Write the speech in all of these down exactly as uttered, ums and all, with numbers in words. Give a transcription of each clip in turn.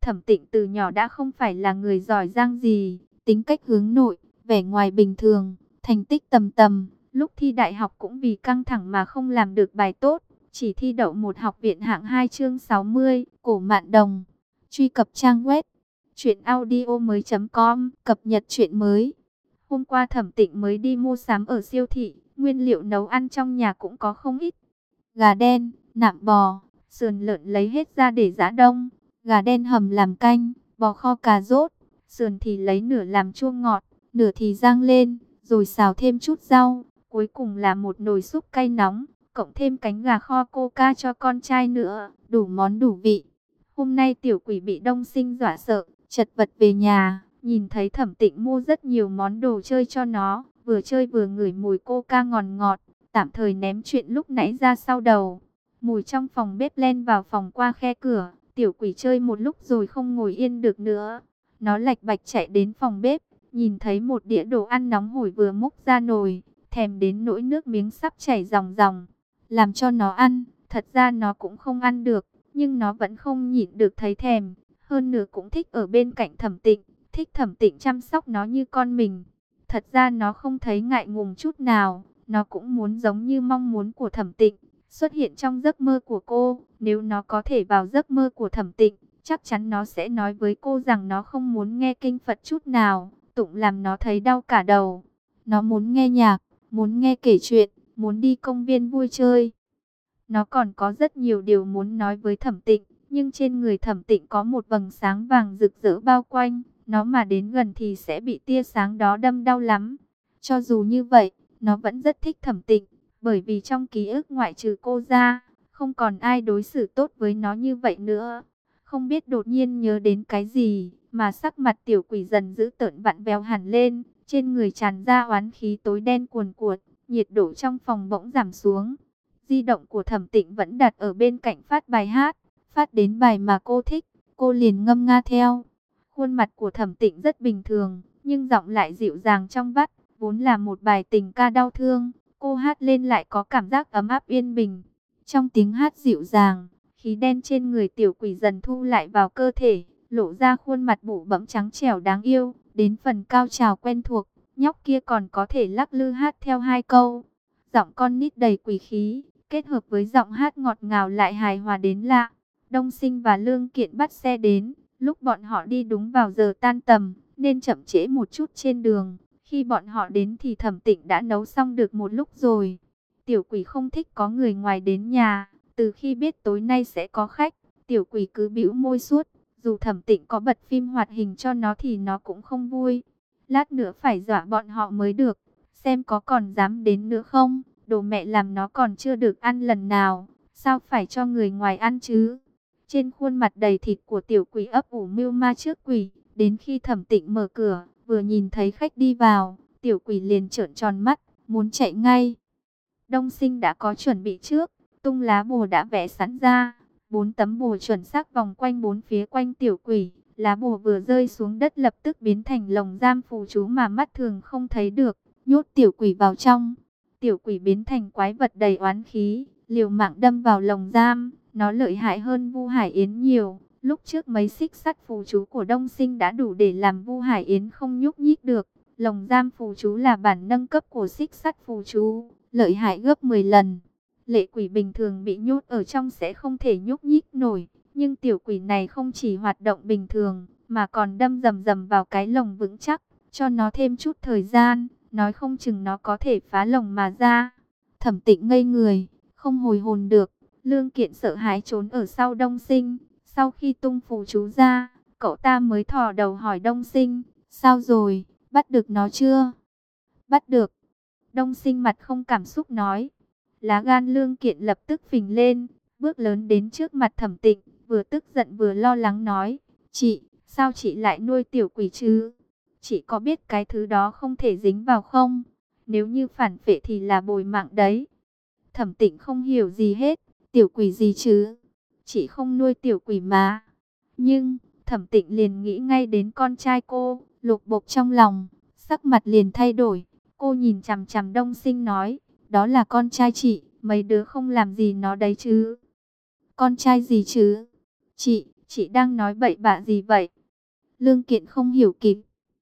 Thẩm Tịnh từ nhỏ đã không phải là người giỏi giang gì, tính cách hướng nội, vẻ ngoài bình thường, thành tích tầm tầm. Lúc thi đại học cũng vì căng thẳng mà không làm được bài tốt, chỉ thi đậu một học viện hạng hai chương sáu mươi, Cổ Mạn Đồng. Truy cập trang web truyện audio mới chấm com, cập nhật truyện mới. Hôm qua Thẩm Tịnh mới đi mua sắm ở siêu thị, nguyên liệu nấu ăn trong nhà cũng có không ít. Gà đen, nạm bò, sườn lợn lấy hết ra để giã đông. Gà đen hầm làm canh, bò kho cà rốt, sườn thì lấy nửa làm chua ngọt, nửa thì rang lên, rồi xào thêm chút rau. Cuối cùng là một nồi súp cay nóng, cộng thêm cánh gà kho coca cho con trai nữa, đủ món đủ vị. Hôm nay tiểu quỷ bị Đông Sinh dọa sợ, chật vật về nhà, nhìn thấy Thẩm Tịnh mua rất nhiều món đồ chơi cho nó, vừa chơi vừa ngửi mùi coca ngọt ngọt, tạm thời ném chuyện lúc nãy ra sau đầu. Mùi trong phòng bếp len vào phòng qua khe cửa, tiểu quỷ chơi một lúc rồi không ngồi yên được nữa. Nó lạch bạch chạy đến phòng bếp, nhìn thấy một đĩa đồ ăn nóng hổi vừa múc ra nồi, thèm đến nỗi nước miếng sắp chảy ròng ròng. Làm cho nó ăn, thật ra nó cũng không ăn được, nhưng nó vẫn không nhịn được thấy thèm. Hơn nữa cũng thích ở bên cạnh Thẩm Tịnh, thích Thẩm Tịnh chăm sóc nó như con mình. Thật ra nó không thấy ngại ngùng chút nào, nó cũng muốn giống như mong muốn của Thẩm Tịnh, xuất hiện trong giấc mơ của cô. Nếu nó có thể vào giấc mơ của Thẩm Tịnh, chắc chắn nó sẽ nói với cô rằng nó không muốn nghe kinh Phật chút nào, tụng làm nó thấy đau cả đầu. Nó muốn nghe nhạc, muốn nghe kể chuyện, muốn đi công viên vui chơi. Nó còn có rất nhiều điều muốn nói với Thẩm Tịnh, nhưng trên người Thẩm Tịnh có một vầng sáng vàng rực rỡ bao quanh, nó mà đến gần thì sẽ bị tia sáng đó đâm đau lắm. Cho dù như vậy, nó vẫn rất thích Thẩm Tịnh, bởi vì trong ký ức ngoại trừ cô ra, không còn ai đối xử tốt với nó như vậy nữa. Không biết đột nhiên nhớ đến cái gì, mà sắc mặt tiểu quỷ dần dữ tợn vặn vẹo hẳn lên, trên người tràn ra oán khí tối đen cuồn cuộn, nhiệt độ trong phòng bỗng giảm xuống. Di động của Thẩm Tịnh vẫn đặt ở bên cạnh phát bài hát, phát đến bài mà cô thích, cô liền ngâm nga theo. Khuôn mặt của Thẩm Tịnh rất bình thường, nhưng giọng lại dịu dàng trong vắt, vốn là một bài tình ca đau thương, cô hát lên lại có cảm giác ấm áp yên bình. Trong tiếng hát dịu dàng, khí đen trên người tiểu quỷ dần thu lại vào cơ thể, lộ ra khuôn mặt bụ bẫm trắng trẻo đáng yêu. Đến phần cao trào quen thuộc, nhóc kia còn có thể lắc lư hát theo hai câu. Giọng con nít đầy quỷ khí, kết hợp với giọng hát ngọt ngào lại hài hòa đến lạ. Đông Sinh và Lương Kiện bắt xe đến, lúc bọn họ đi đúng vào giờ tan tầm, nên chậm trễ một chút trên đường. Khi bọn họ đến thì Thẩm Tịnh đã nấu xong được một lúc rồi. Tiểu quỷ không thích có người ngoài đến nhà, từ khi biết tối nay sẽ có khách, tiểu quỷ cứ bĩu môi suốt. Dù Thẩm Tịnh có bật phim hoạt hình cho nó thì nó cũng không vui. Lát nữa phải dọa bọn họ mới được, xem có còn dám đến nữa không. Đồ mẹ làm nó còn chưa được ăn lần nào, sao phải cho người ngoài ăn chứ? Trên khuôn mặt đầy thịt của tiểu quỷ ấp ủ mưu ma trước quỷ. Đến khi Thẩm Tịnh mở cửa, vừa nhìn thấy khách đi vào, tiểu quỷ liền trợn tròn mắt, muốn chạy ngay. Đông Sinh đã có chuẩn bị trước, tung lá bùa đã vẽ sẵn ra. Bốn tấm bùa chuẩn xác vòng quanh bốn phía quanh tiểu quỷ. Lá bùa vừa rơi xuống đất lập tức biến thành lồng giam phù chú mà mắt thường không thấy được, nhốt tiểu quỷ vào trong. Tiểu quỷ biến thành quái vật đầy oán khí, liều mạng đâm vào lồng giam. Nó lợi hại hơn Vu Hải Yến nhiều. Lúc trước mấy xích sắt phù chú của Đông Sinh đã đủ để làm Vu Hải Yến không nhúc nhích được. Lồng giam phù chú là bản nâng cấp của xích sắt phù chú, lợi hại gấp mười lần. Lệ quỷ bình thường bị nhốt ở trong sẽ không thể nhúc nhích nổi, nhưng tiểu quỷ này không chỉ hoạt động bình thường, mà còn đâm rầm rầm vào cái lồng vững chắc, cho nó thêm chút thời gian, nói không chừng nó có thể phá lồng mà ra. Thẩm Tịnh ngây người, không hồi hồn được. Lương Kiện sợ hãi trốn ở sau Đông Sinh. Sau khi tung phù chú ra, cậu ta mới thò đầu hỏi Đông Sinh, sao rồi, bắt được nó chưa? Bắt được. Đông Sinh mặt không cảm xúc nói. Lá gan Lương Kiện lập tức phình lên, bước lớn đến trước mặt Thẩm Tịnh, vừa tức giận vừa lo lắng nói, chị, sao chị lại nuôi tiểu quỷ chứ? Chị có biết cái thứ đó không thể dính vào không? Nếu như phản phệ thì là bồi mạng đấy. Thẩm Tịnh không hiểu gì hết, tiểu quỷ gì chứ? Chị không nuôi tiểu quỷ mà. Nhưng, Thẩm Tịnh liền nghĩ ngay đến con trai cô, lục bục trong lòng, sắc mặt liền thay đổi. Cô nhìn chằm chằm Đông Sinh nói, đó là con trai chị, mấy đứa không làm gì nó đấy chứ? Con trai gì chứ? Chị, chị đang nói bậy bạ gì vậy? Lương Kiện không hiểu kịp.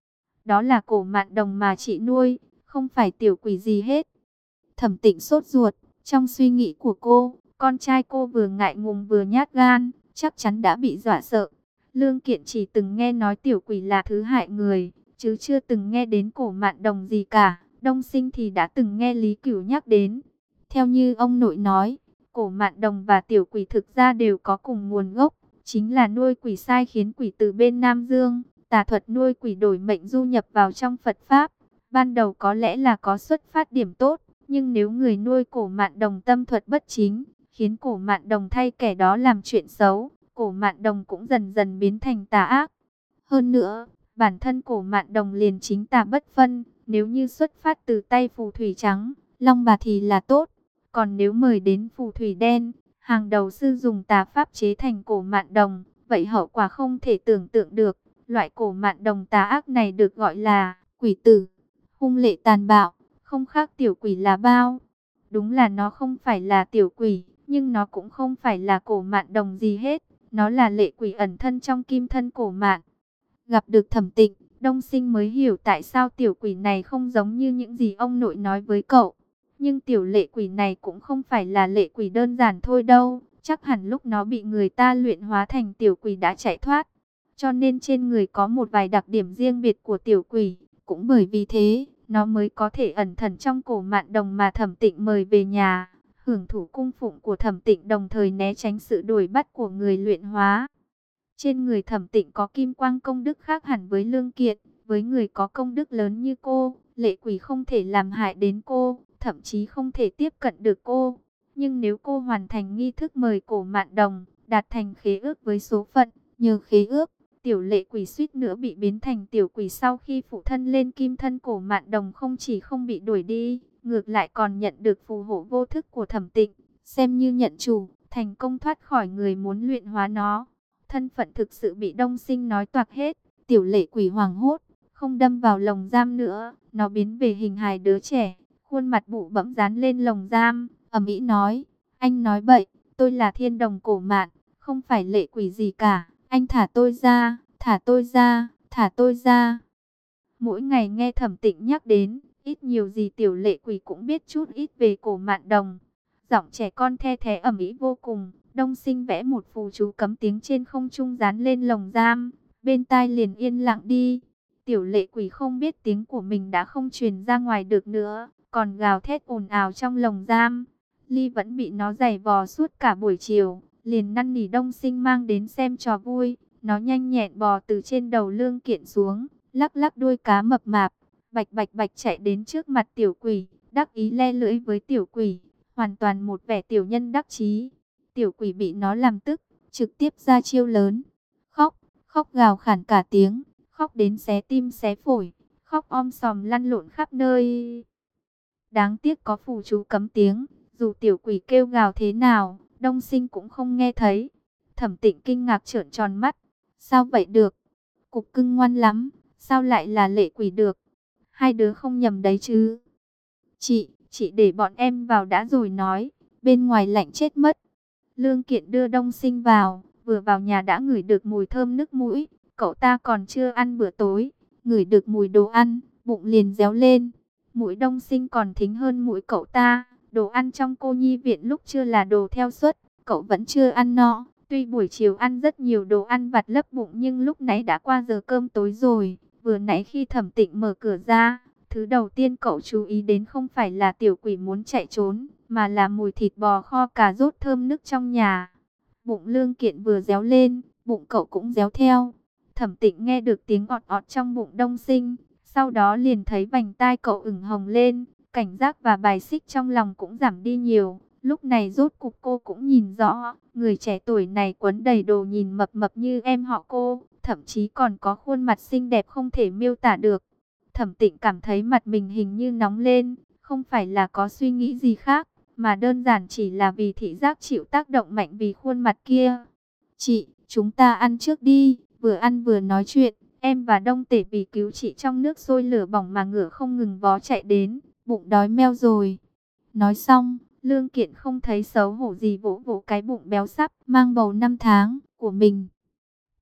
Đó là Cổ Mạn Đồng mà chị nuôi, không phải tiểu quỷ gì hết. Thẩm Tịnh sốt ruột, trong suy nghĩ của cô, con trai cô vừa ngại ngùng vừa nhát gan, chắc chắn đã bị dọa sợ. Lương Kiện chỉ từng nghe nói tiểu quỷ là thứ hại người, chứ chưa từng nghe đến Cổ Mạn Đồng gì cả. Đông Sinh thì đã từng nghe Lý Cửu nhắc đến. Theo như ông nội nói, Cổ Mạn Đồng và tiểu quỷ thực ra đều có cùng nguồn gốc, chính là nuôi quỷ sai khiến quỷ từ bên Nam Dương. Tà thuật nuôi quỷ đổi mệnh du nhập vào trong Phật Pháp. Ban đầu có lẽ là có xuất phát điểm tốt, nhưng nếu người nuôi Cổ Mạn Đồng tâm thuật bất chính, khiến Cổ Mạn Đồng thay kẻ đó làm chuyện xấu, Cổ Mạn Đồng cũng dần dần biến thành tà ác. Hơn nữa, bản thân Cổ Mạn Đồng liền chính tà bất phân, nếu như xuất phát từ tay phù thủy trắng, long bà thì là tốt. Còn nếu mời đến phù thủy đen, hàng đầu sư dùng tà pháp chế thành Cổ Mạn Đồng, vậy hậu quả không thể tưởng tượng được. Loại Cổ Mạn Đồng tà ác này được gọi là quỷ tử, hung lệ tàn bạo, không khác tiểu quỷ là bao. Đúng là nó không phải là tiểu quỷ, nhưng nó cũng không phải là Cổ Mạn Đồng gì hết. Nó là lệ quỷ ẩn thân trong kim thân Cổ Mạn. Gặp được Thẩm Tịnh, Đông Sinh mới hiểu tại sao tiểu quỷ này không giống như những gì ông nội nói với cậu. Nhưng tiểu lệ quỷ này cũng không phải là lệ quỷ đơn giản thôi đâu. Chắc hẳn lúc nó bị người ta luyện hóa thành tiểu quỷ đã chạy thoát. Cho nên trên người có một vài đặc điểm riêng biệt của tiểu quỷ. Cũng bởi vì thế, nó mới có thể ẩn thần trong Cổ Mạn Đồng mà Thẩm Tịnh mời về nhà. Hưởng thụ cung phụng của Thẩm Tịnh, đồng thời né tránh sự đuổi bắt của người luyện hóa. Trên người Thẩm Tịnh có kim quang công đức khác hẳn với Lương Kiện. Với người có công đức lớn như cô, lệ quỷ không thể làm hại đến cô, thậm chí không thể tiếp cận được cô. Nhưng nếu cô hoàn thành nghi thức mời Cổ Mạn Đồng, đạt thành khế ước với số phận, nhờ khế ước, tiểu lệ quỷ suýt nữa bị biến thành tiểu quỷ sau khi phụ thân lên kim thân Cổ Mạn Đồng không chỉ không bị đuổi đi, ngược lại còn nhận được phù hộ vô thức của Thẩm Tịnh, xem như nhận chủ, thành công thoát khỏi người muốn luyện hóa nó. Thân phận thực sự bị Đông Sinh nói toạc hết, tiểu lệ quỷ hoảng hốt, không đâm vào lồng giam nữa, nó biến về hình hài đứa trẻ, khuôn mặt bụ bẫm dán lên lồng giam, ầm ĩ nói, anh nói bậy, tôi là Thiên Đồng Cổ Mạn, không phải lệ quỷ gì cả, anh thả tôi ra, thả tôi ra, thả tôi ra. Mỗi ngày nghe Thẩm Tịnh nhắc đến, ít nhiều gì tiểu lệ quỷ cũng biết chút ít về Cổ Mạn Đồng. Giọng trẻ con the thé ầm ĩ vô cùng. Đông Sinh vẽ một phù chú cấm tiếng trên không trung dán lên lồng giam, bên tai liền yên lặng đi. Tiểu lệ quỷ không biết tiếng của mình đã không truyền ra ngoài được nữa, còn gào thét ồn ào trong lồng giam. Ly vẫn bị nó giày vò suốt cả buổi chiều, liền năn nỉ Đông Sinh mang đến xem trò vui. Nó nhanh nhẹn bò từ trên đầu Lương Kiện xuống, lắc lắc đuôi cá mập mạp, bạch bạch bạch chạy đến trước mặt tiểu quỷ, đắc ý le lưỡi với tiểu quỷ, hoàn toàn một vẻ tiểu nhân đắc chí. Tiểu quỷ bị nó làm tức, trực tiếp ra chiêu lớn. Khóc, khóc gào khản cả tiếng, khóc đến xé tim xé phổi, khóc om sòm lăn lộn khắp nơi. Đáng tiếc có phù chú cấm tiếng, dù tiểu quỷ kêu gào thế nào, Đông Sinh cũng không nghe thấy. Thẩm Tịnh kinh ngạc trợn tròn mắt. Sao vậy được? Cục cưng ngoan lắm, sao lại là lệ quỷ được? Hai đứa không nhầm đấy chứ? Chị, chị để bọn em vào đã rồi nói, bên ngoài lạnh chết mất. Lương Kiện đưa Đông Sinh vào, vừa vào nhà đã ngửi được mùi thơm nức mũi. Cậu ta còn chưa ăn bữa tối, ngửi được mùi đồ ăn, bụng liền réo lên. Mũi Đông Sinh còn thính hơn mũi cậu ta. Đồ ăn trong cô nhi viện lúc chưa là đồ theo suất, cậu vẫn chưa ăn no. Tuy buổi chiều ăn rất nhiều đồ ăn vặt lấp bụng nhưng lúc nãy đã qua giờ cơm tối rồi. Vừa nãy khi Thẩm Tịnh mở cửa ra, thứ đầu tiên cậu chú ý đến không phải là tiểu quỷ muốn chạy trốn, mà là mùi thịt bò kho cà rốt thơm nức trong nhà. Bụng Lương Kiện vừa réo lên, bụng cậu cũng réo theo. Thẩm Tịnh nghe được tiếng ọt ọt trong bụng Đông Sinh, sau đó liền thấy vành tai cậu ửng hồng lên, cảnh giác và bài xích trong lòng cũng giảm đi nhiều. Lúc này rốt cục cô cũng nhìn rõ, người trẻ tuổi này quấn đầy đồ nhìn mập mập như em họ cô, thậm chí còn có khuôn mặt xinh đẹp không thể miêu tả được. Thẩm Tịnh cảm thấy mặt mình hình như nóng lên, không phải là có suy nghĩ gì khác, mà đơn giản chỉ là vì thị giác chịu tác động mạnh vì khuôn mặt kia. Chị, chúng ta ăn trước đi, vừa ăn vừa nói chuyện, em và Đông Tể vì cứu chị trong nước sôi lửa bỏng mà ngựa không ngừng vó chạy đến, bụng đói meo rồi. Nói xong, Lương Kiện không thấy xấu hổ gì vỗ vỗ cái bụng béo sắp mang bầu năm tháng của mình.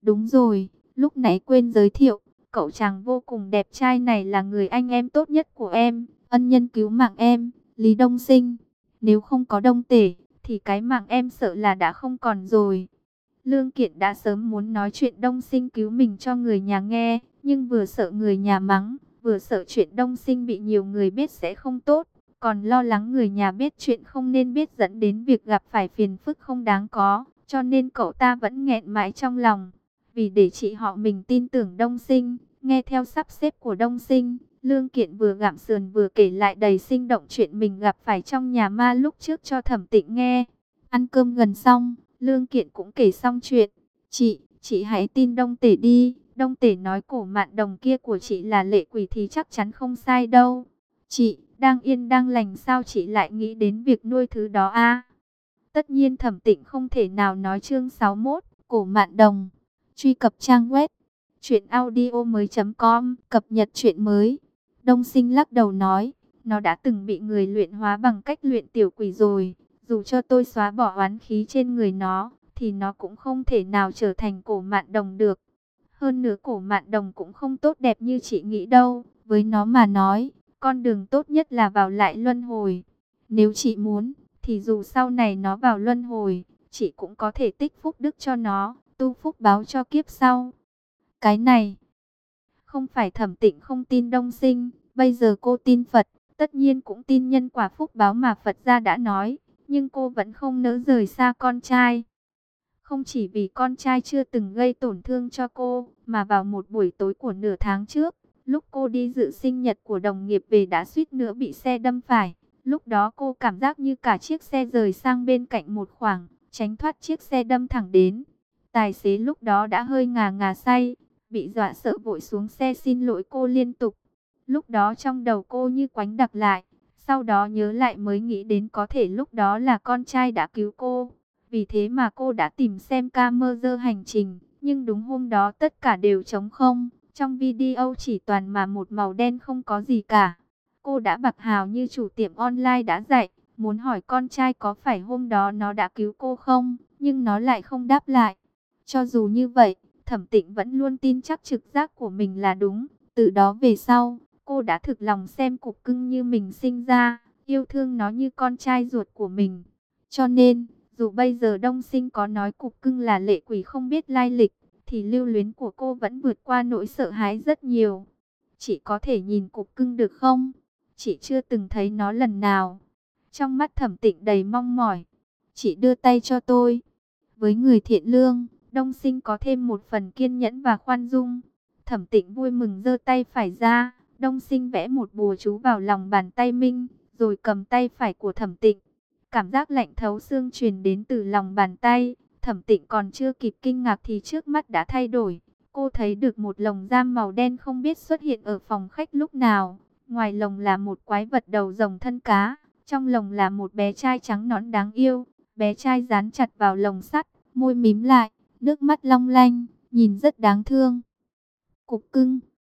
Đúng rồi, lúc nãy quên giới thiệu, cậu chàng vô cùng đẹp trai này là người anh em tốt nhất của em, ân nhân cứu mạng em, Lý Đông Sinh. Nếu không có Đông Tể, thì cái mạng em sợ là đã không còn rồi. Lương Kiện đã sớm muốn nói chuyện Đông Sinh cứu mình cho người nhà nghe, nhưng vừa sợ người nhà mắng, vừa sợ chuyện Đông Sinh bị nhiều người biết sẽ không tốt, còn lo lắng người nhà biết chuyện không nên biết dẫn đến việc gặp phải phiền phức không đáng có, cho nên cậu ta vẫn nghẹn mãi trong lòng. Vì để chị họ mình tin tưởng Đông Sinh, nghe theo sắp xếp của Đông Sinh, Lương Kiện vừa gặm sườn vừa kể lại đầy sinh động chuyện mình gặp phải trong nhà ma lúc trước cho Thẩm Tịnh nghe. Ăn cơm gần xong, Lương Kiện cũng kể xong chuyện. Chị, chị hãy tin Đông Tể đi. Đông Tể nói cổ mạn đồng kia của chị là lệ quỷ thì chắc chắn không sai đâu. Chị, đang yên đang lành sao chị lại nghĩ đến việc nuôi thứ đó a? Tất nhiên Thẩm Tịnh không thể nào nói chương sáu mốt, cổ mạn đồng. Truy cập trang web truyện audio mới chấm com, cập nhật truyện mới. Đông Sinh lắc đầu nói, nó đã từng bị người luyện hóa bằng cách luyện tiểu quỷ rồi. Dù cho tôi xóa bỏ oán khí trên người nó, thì nó cũng không thể nào trở thành cổ mạn đồng được. Hơn nữa cổ mạn đồng cũng không tốt đẹp như chị nghĩ đâu. Với nó mà nói, con đường tốt nhất là vào lại luân hồi. Nếu chị muốn, thì dù sau này nó vào luân hồi, chị cũng có thể tích phúc đức cho nó, tu phúc báo cho kiếp sau. Cái này, không phải Thẩm Tịnh không tin Đông Sinh, bây giờ cô tin Phật, tất nhiên cũng tin nhân quả phúc báo mà Phật gia đã nói, nhưng cô vẫn không nỡ rời xa con trai. Không chỉ vì con trai chưa từng gây tổn thương cho cô, mà vào một buổi tối của nửa tháng trước, lúc cô đi dự sinh nhật của đồng nghiệp về đã suýt nữa bị xe đâm phải. Lúc đó cô cảm giác như cả chiếc xe rời sang bên cạnh một khoảng, tránh thoát chiếc xe đâm thẳng đến. Tài xế lúc đó đã hơi ngà ngà say, bị dọa sợ vội xuống xe xin lỗi cô liên tục. Lúc đó trong đầu cô như quánh đặc lại, sau đó nhớ lại mới nghĩ đến có thể lúc đó là con trai đã cứu cô. Vì thế mà cô đã tìm xem camera hành trình, nhưng đúng hôm đó tất cả đều trống không. Trong video chỉ toàn mà một màu đen không có gì cả. Cô đã bạc hào như chủ tiệm online đã dạy, muốn hỏi con trai có phải hôm đó nó đã cứu cô không, nhưng nó lại không đáp lại. Cho dù như vậy, Thẩm Tịnh vẫn luôn tin chắc trực giác của mình là đúng. Từ đó về sau, cô đã thực lòng xem cục cưng như mình sinh ra, yêu thương nó như con trai ruột của mình. Cho nên, dù bây giờ Đông Sinh có nói cục cưng là lệ quỷ không biết lai lịch, thì lưu luyến của cô vẫn vượt qua nỗi sợ hãi rất nhiều. Chị có thể nhìn cục cưng được không? Chị chưa từng thấy nó lần nào. Trong mắt Thẩm Tịnh đầy mong mỏi. Chị đưa tay cho tôi. Với người thiện lương, Đông Sinh có thêm một phần kiên nhẫn và khoan dung. Thẩm Tịnh vui mừng giơ tay phải ra. Đông Sinh vẽ một bùa chú vào lòng bàn tay Minh, rồi cầm tay phải của Thẩm Tịnh. Cảm giác lạnh thấu xương truyền đến từ lòng bàn tay. Thẩm Tịnh còn chưa kịp kinh ngạc thì trước mắt đã thay đổi. Cô thấy được một lồng giam màu đen không biết xuất hiện ở phòng khách lúc nào. Ngoài lồng là một quái vật đầu rồng thân cá. Trong lồng là một bé trai trắng nõn đáng yêu. Bé trai dán chặt vào lồng sắt, môi mím lại, nước mắt long lanh, nhìn rất đáng thương. Cục cưng,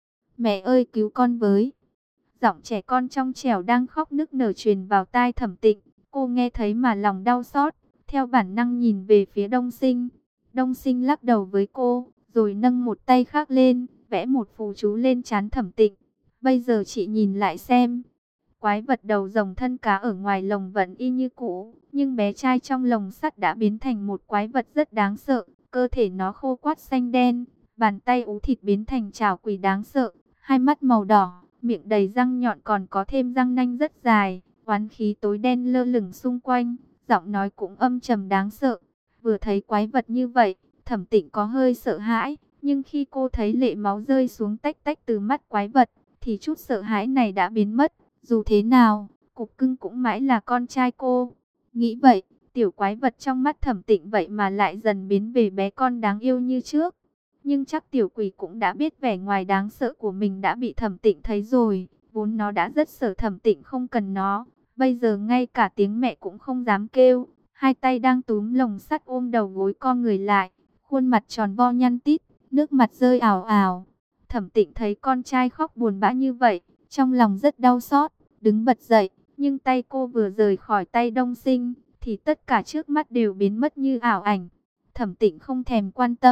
mẹ ơi cứu con với. Giọng trẻ con trong trẻo đang khóc nức nở truyền vào tai Thẩm Tịnh. Cô nghe thấy mà lòng đau xót, theo bản năng nhìn về phía Đông Sinh. Đông Sinh lắc đầu với cô, rồi nâng một tay khác lên, vẽ một phù chú lên trán Thẩm Tịnh. Bây giờ chị nhìn lại xem. Quái vật đầu rồng thân cá ở ngoài lồng vẫn y như cũ, nhưng bé trai trong lồng sắt đã biến thành một quái vật rất đáng sợ. Cơ thể nó khô quắt xanh đen, bàn tay ú thịt biến thành trảo quỷ đáng sợ, hai mắt màu đỏ, miệng đầy răng nhọn còn có thêm răng nanh rất dài. Oán khí tối đen lơ lửng xung quanh, giọng nói cũng âm trầm đáng sợ. Vừa thấy quái vật như vậy, Thẩm Tịnh có hơi sợ hãi, nhưng khi cô thấy lệ máu rơi xuống tách tách từ mắt quái vật, thì chút sợ hãi này đã biến mất. Dù thế nào, cục cưng cũng mãi là con trai cô. Nghĩ vậy, tiểu quái vật trong mắt Thẩm Tịnh vậy mà lại dần biến về bé con đáng yêu như trước. Nhưng chắc tiểu quỷ cũng đã biết vẻ ngoài đáng sợ của mình đã bị Thẩm Tịnh thấy rồi. Vốn nó đã rất sợ Thẩm Tịnh không cần nó. Bây giờ ngay cả tiếng mẹ cũng không dám kêu. Hai tay đang túm lồng sắt ôm đầu gối co người lại. Khuôn mặt tròn vo nhăn tít, nước mặt rơi ào ào. Thẩm Tịnh thấy con trai khóc buồn bã như vậy, trong lòng rất đau xót, đứng bật dậy. Nhưng tay cô vừa rời khỏi tay Đông Sinh, thì tất cả trước mắt đều biến mất như ảo ảnh. Thẩm Tịnh không thèm quan tâm,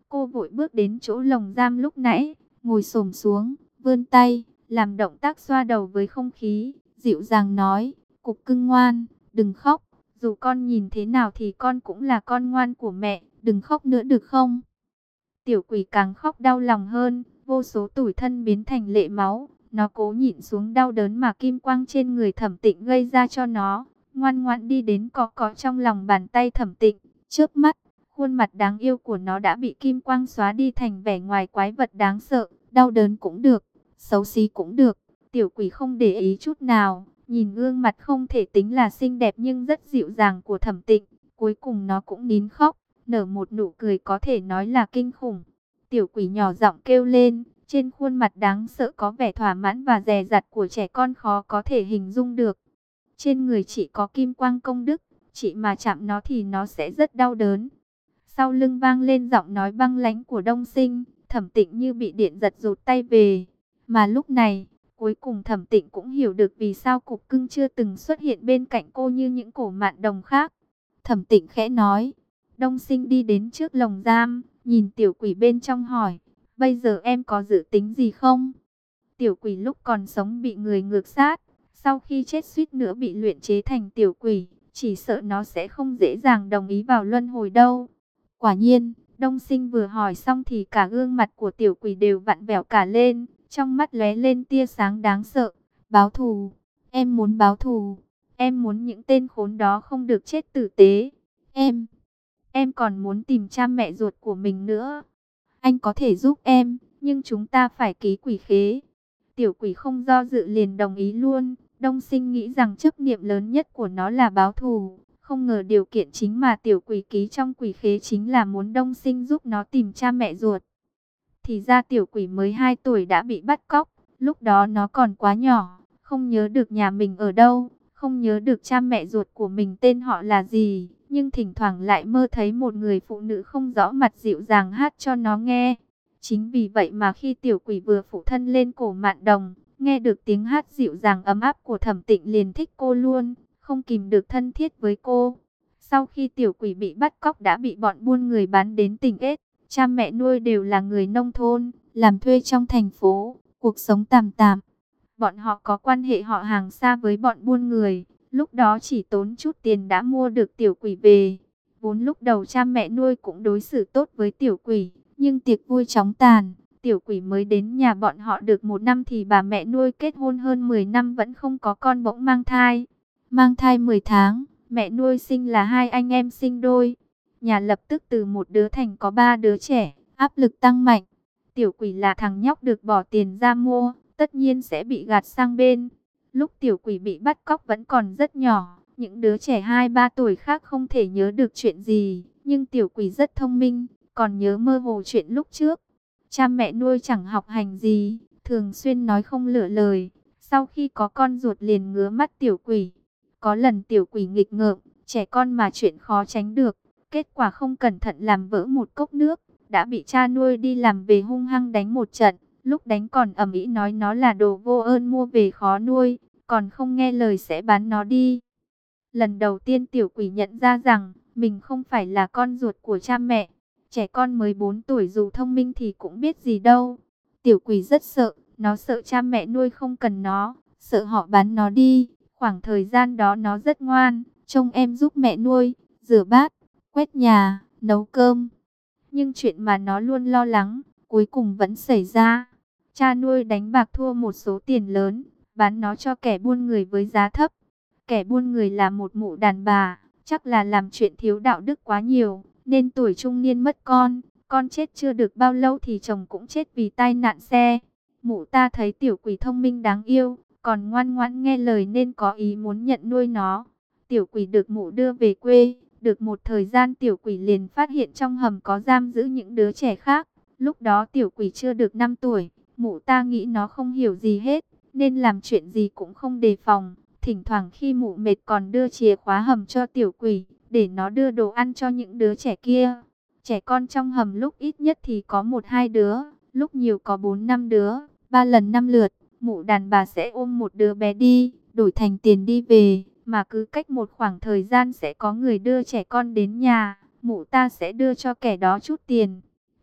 Cô vội bước đến chỗ lồng giam lúc nãy, ngồi xổm xuống, vươn tay, làm động tác xoa đầu với không khí, dịu dàng nói, Cục Cưng ngoan, đừng khóc, dù con nhìn thế nào thì con cũng là con ngoan của mẹ, đừng khóc nữa được không? Tiểu quỷ càng khóc đau lòng hơn, vô số tủi thân biến thành lệ máu, nó cố nhịn xuống đau đớn mà kim quang trên người Thẩm Tịnh gây ra cho nó, ngoan ngoãn đi đến cọ cọ trong lòng bàn tay Thẩm Tịnh, chớp mắt, khuôn mặt đáng yêu của nó đã bị kim quang xóa đi thành vẻ ngoài quái vật đáng sợ, đau đớn cũng được, xấu xí cũng được, tiểu quỷ không để ý chút nào, nhìn gương mặt không thể tính là xinh đẹp nhưng rất dịu dàng của Thẩm Tịnh, cuối cùng nó cũng nín khóc, nở một nụ cười có thể nói là kinh khủng. Tiểu quỷ nhỏ giọng kêu lên, trên khuôn mặt đáng sợ có vẻ thỏa mãn và dè dặt của trẻ con khó có thể hình dung được. Trên người chị có kim quang công đức, chị mà chạm nó thì nó sẽ rất đau đớn. Sau lưng vang lên giọng nói băng lãnh của Đông Sinh, Thẩm Tịnh như bị điện giật rụt tay về. Mà lúc này, cuối cùng Thẩm Tịnh cũng hiểu được vì sao Cục Cưng chưa từng xuất hiện bên cạnh cô như những cổ mạn đồng khác. Thẩm Tịnh khẽ nói, Đông Sinh đi đến trước lồng giam, nhìn tiểu quỷ bên trong hỏi, bây giờ em có dự tính gì không? Tiểu quỷ lúc còn sống bị người ngược sát, sau khi chết suýt nữa bị luyện chế thành tiểu quỷ, chỉ sợ nó sẽ không dễ dàng đồng ý vào luân hồi đâu. Quả nhiên, Đông Sinh vừa hỏi xong thì cả gương mặt của tiểu quỷ đều vặn vẹo cả lên, trong mắt lóe lên tia sáng đáng sợ. Báo thù, em muốn báo thù, em muốn những tên khốn đó không được chết tử tế. Em, em còn muốn tìm cha mẹ ruột của mình nữa. Anh có thể giúp em, nhưng chúng ta phải ký quỷ khế. Tiểu quỷ không do dự liền đồng ý luôn. Đông Sinh nghĩ rằng chấp niệm lớn nhất của nó là báo thù. Không ngờ điều kiện chính mà tiểu quỷ ký trong quỷ khế chính là muốn Đông Sinh giúp nó tìm cha mẹ ruột. Thì ra tiểu quỷ mới hai tuổi đã bị bắt cóc. Lúc đó nó còn quá nhỏ, không nhớ được nhà mình ở đâu, không nhớ được cha mẹ ruột của mình tên họ là gì. Nhưng thỉnh thoảng lại mơ thấy một người phụ nữ không rõ mặt dịu dàng hát cho nó nghe. Chính vì vậy mà khi tiểu quỷ vừa phủ thân lên cổ Mạn Đồng, nghe được tiếng hát dịu dàng ấm áp của Thẩm Tịnh liền thích cô luôn, không kìm được thân thiết với cô. Sau khi tiểu quỷ bị bắt cóc đã bị bọn buôn người bán đến tỉnh Ết, cha mẹ nuôi đều là người nông thôn, làm thuê trong thành phố, cuộc sống tạm tạm. Bọn họ có quan hệ họ hàng xa với bọn buôn người, lúc đó chỉ tốn chút tiền đã mua được tiểu quỷ về. Vốn lúc đầu cha mẹ nuôi cũng đối xử tốt với tiểu quỷ, nhưng tiệc vui chóng tàn, tiểu quỷ mới đến nhà bọn họ được một năm thì bà mẹ nuôi kết hôn hơn mười năm vẫn không có con bỗng mang thai. Mang thai mười tháng, mẹ nuôi sinh là hai anh em sinh đôi. Nhà lập tức từ một đứa thành có ba đứa trẻ, áp lực tăng mạnh. Tiểu quỷ là thằng nhóc được bỏ tiền ra mua, tất nhiên sẽ bị gạt sang bên. Lúc tiểu quỷ bị bắt cóc vẫn còn rất nhỏ, những đứa trẻ hai ba tuổi khác không thể nhớ được chuyện gì, nhưng tiểu quỷ rất thông minh, còn nhớ mơ hồ chuyện lúc trước. Cha mẹ nuôi chẳng học hành gì, thường xuyên nói không lựa lời, sau khi có con ruột liền ngứa mắt tiểu quỷ. Có lần tiểu quỷ nghịch ngợm, trẻ con mà chuyện khó tránh được, kết quả không cẩn thận làm vỡ một cốc nước, đã bị cha nuôi đi làm về hung hăng đánh một trận. Lúc đánh còn ầm ĩ nói nó là đồ vô ơn mua về khó nuôi, còn không nghe lời sẽ bán nó đi. Lần đầu tiên tiểu quỷ nhận ra rằng mình không phải là con ruột của cha mẹ. Trẻ con mới bốn tuổi dù thông minh thì cũng biết gì đâu. Tiểu quỷ rất sợ, nó sợ cha mẹ nuôi không cần nó, sợ họ bán nó đi. Khoảng thời gian đó nó rất ngoan, trông em giúp mẹ nuôi, rửa bát, quét nhà, nấu cơm. Nhưng chuyện mà nó luôn lo lắng, cuối cùng vẫn xảy ra. Cha nuôi đánh bạc thua một số tiền lớn, bán nó cho kẻ buôn người với giá thấp. Kẻ buôn người là một mụ đàn bà, chắc là làm chuyện thiếu đạo đức quá nhiều, nên tuổi trung niên mất con. Con chết chưa được bao lâu thì chồng cũng chết vì tai nạn xe. Mụ ta thấy tiểu quỷ thông minh đáng yêu, còn ngoan ngoãn nghe lời nên có ý muốn nhận nuôi nó. Tiểu quỷ được mụ đưa về quê, được một thời gian tiểu quỷ liền phát hiện trong hầm có giam giữ những đứa trẻ khác. Lúc đó tiểu quỷ chưa được năm tuổi, mụ ta nghĩ nó không hiểu gì hết, nên làm chuyện gì cũng không đề phòng. Thỉnh thoảng khi mụ mệt còn đưa chìa khóa hầm cho tiểu quỷ, để nó đưa đồ ăn cho những đứa trẻ kia. Trẻ con trong hầm lúc ít nhất thì có một hai đứa, lúc nhiều có bốn năm đứa, ba lần năm lượt. Mụ đàn bà sẽ ôm một đứa bé đi, đổi thành tiền đi về, mà cứ cách một khoảng thời gian sẽ có người đưa trẻ con đến nhà, mụ ta sẽ đưa cho kẻ đó chút tiền.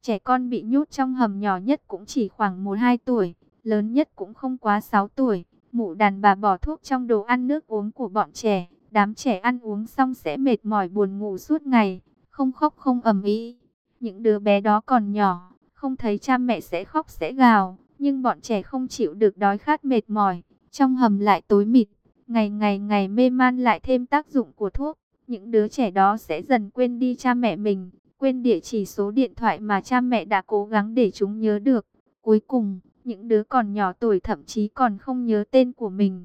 Trẻ con bị nhốt trong hầm nhỏ nhất cũng chỉ khoảng một hai tuổi, lớn nhất cũng không quá sáu tuổi. Mụ đàn bà bỏ thuốc trong đồ ăn nước uống của bọn trẻ. Đám trẻ ăn uống xong sẽ mệt mỏi buồn ngủ suốt ngày, không khóc không ầm ĩ. Những đứa bé đó còn nhỏ, không thấy cha mẹ sẽ khóc sẽ gào. Nhưng bọn trẻ không chịu được đói khát mệt mỏi. Trong hầm lại tối mịt, ngày ngày ngày mê man lại thêm tác dụng của thuốc. Những đứa trẻ đó sẽ dần quên đi cha mẹ mình, quên địa chỉ số điện thoại mà cha mẹ đã cố gắng để chúng nhớ được. Cuối cùng, những đứa còn nhỏ tuổi thậm chí còn không nhớ tên của mình.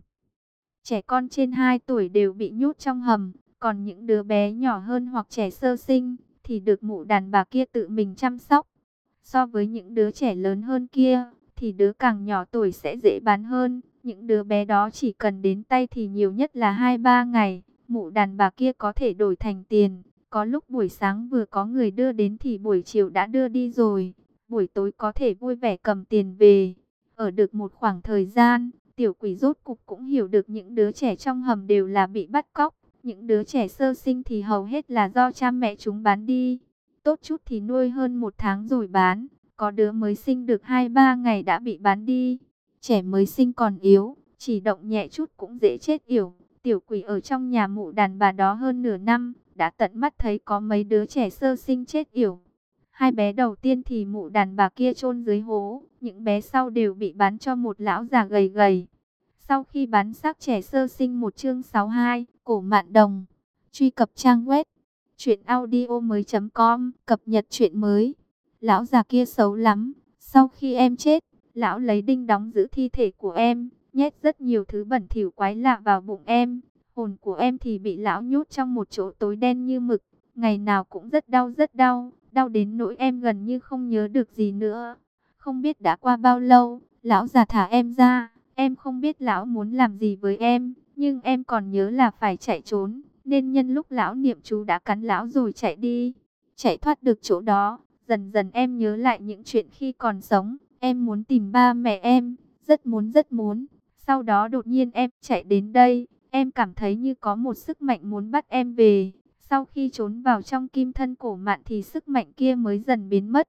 Trẻ con trên hai tuổi đều bị nhốt trong hầm, còn những đứa bé nhỏ hơn hoặc trẻ sơ sinh thì được mụ đàn bà kia tự mình chăm sóc. So với những đứa trẻ lớn hơn kia, thì đứa càng nhỏ tuổi sẽ dễ bán hơn. Những đứa bé đó chỉ cần đến tay thì nhiều nhất là hai ba ngày, mụ đàn bà kia có thể đổi thành tiền. Có lúc buổi sáng vừa có người đưa đến thì buổi chiều đã đưa đi rồi. Buổi tối có thể vui vẻ cầm tiền về. Ở được một khoảng thời gian, tiểu quỷ rốt cục cũng hiểu được những đứa trẻ trong hầm đều là bị bắt cóc. Những đứa trẻ sơ sinh thì hầu hết là do cha mẹ chúng bán đi. Tốt chút thì nuôi hơn một tháng rồi bán. Có đứa mới sinh được hai ba ngày đã bị bán đi. Trẻ mới sinh còn yếu, chỉ động nhẹ chút cũng dễ chết yểu. Tiểu quỷ ở trong nhà mụ đàn bà đó hơn nửa năm, đã tận mắt thấy có mấy đứa trẻ sơ sinh chết yểu. Hai bé đầu tiên thì mụ đàn bà kia chôn dưới hố, những bé sau đều bị bán cho một lão già gầy gầy. Sau khi bán xác trẻ sơ sinh một chương sáu mươi hai, cổ mạn đồng. Truy cập trang web truyệnaudiomoi chấm com, cập nhật truyện mới. Lão già kia xấu lắm, sau khi em chết, lão lấy đinh đóng giữ thi thể của em, nhét rất nhiều thứ bẩn thỉu quái lạ vào bụng em. Hồn của em thì bị lão nhốt trong một chỗ tối đen như mực, ngày nào cũng rất đau rất đau, đau đến nỗi em gần như không nhớ được gì nữa. Không biết đã qua bao lâu, lão già thả em ra, em không biết lão muốn làm gì với em, nhưng em còn nhớ là phải chạy trốn, nên nhân lúc lão niệm chú đã cắn lão rồi chạy đi. Chạy thoát được chỗ đó, dần dần em nhớ lại những chuyện khi còn sống, em muốn tìm ba mẹ em, rất muốn rất muốn. Sau đó đột nhiên em chạy đến đây, em cảm thấy như có một sức mạnh muốn bắt em về. Sau khi trốn vào trong kim thân cổ mạn thì sức mạnh kia mới dần biến mất.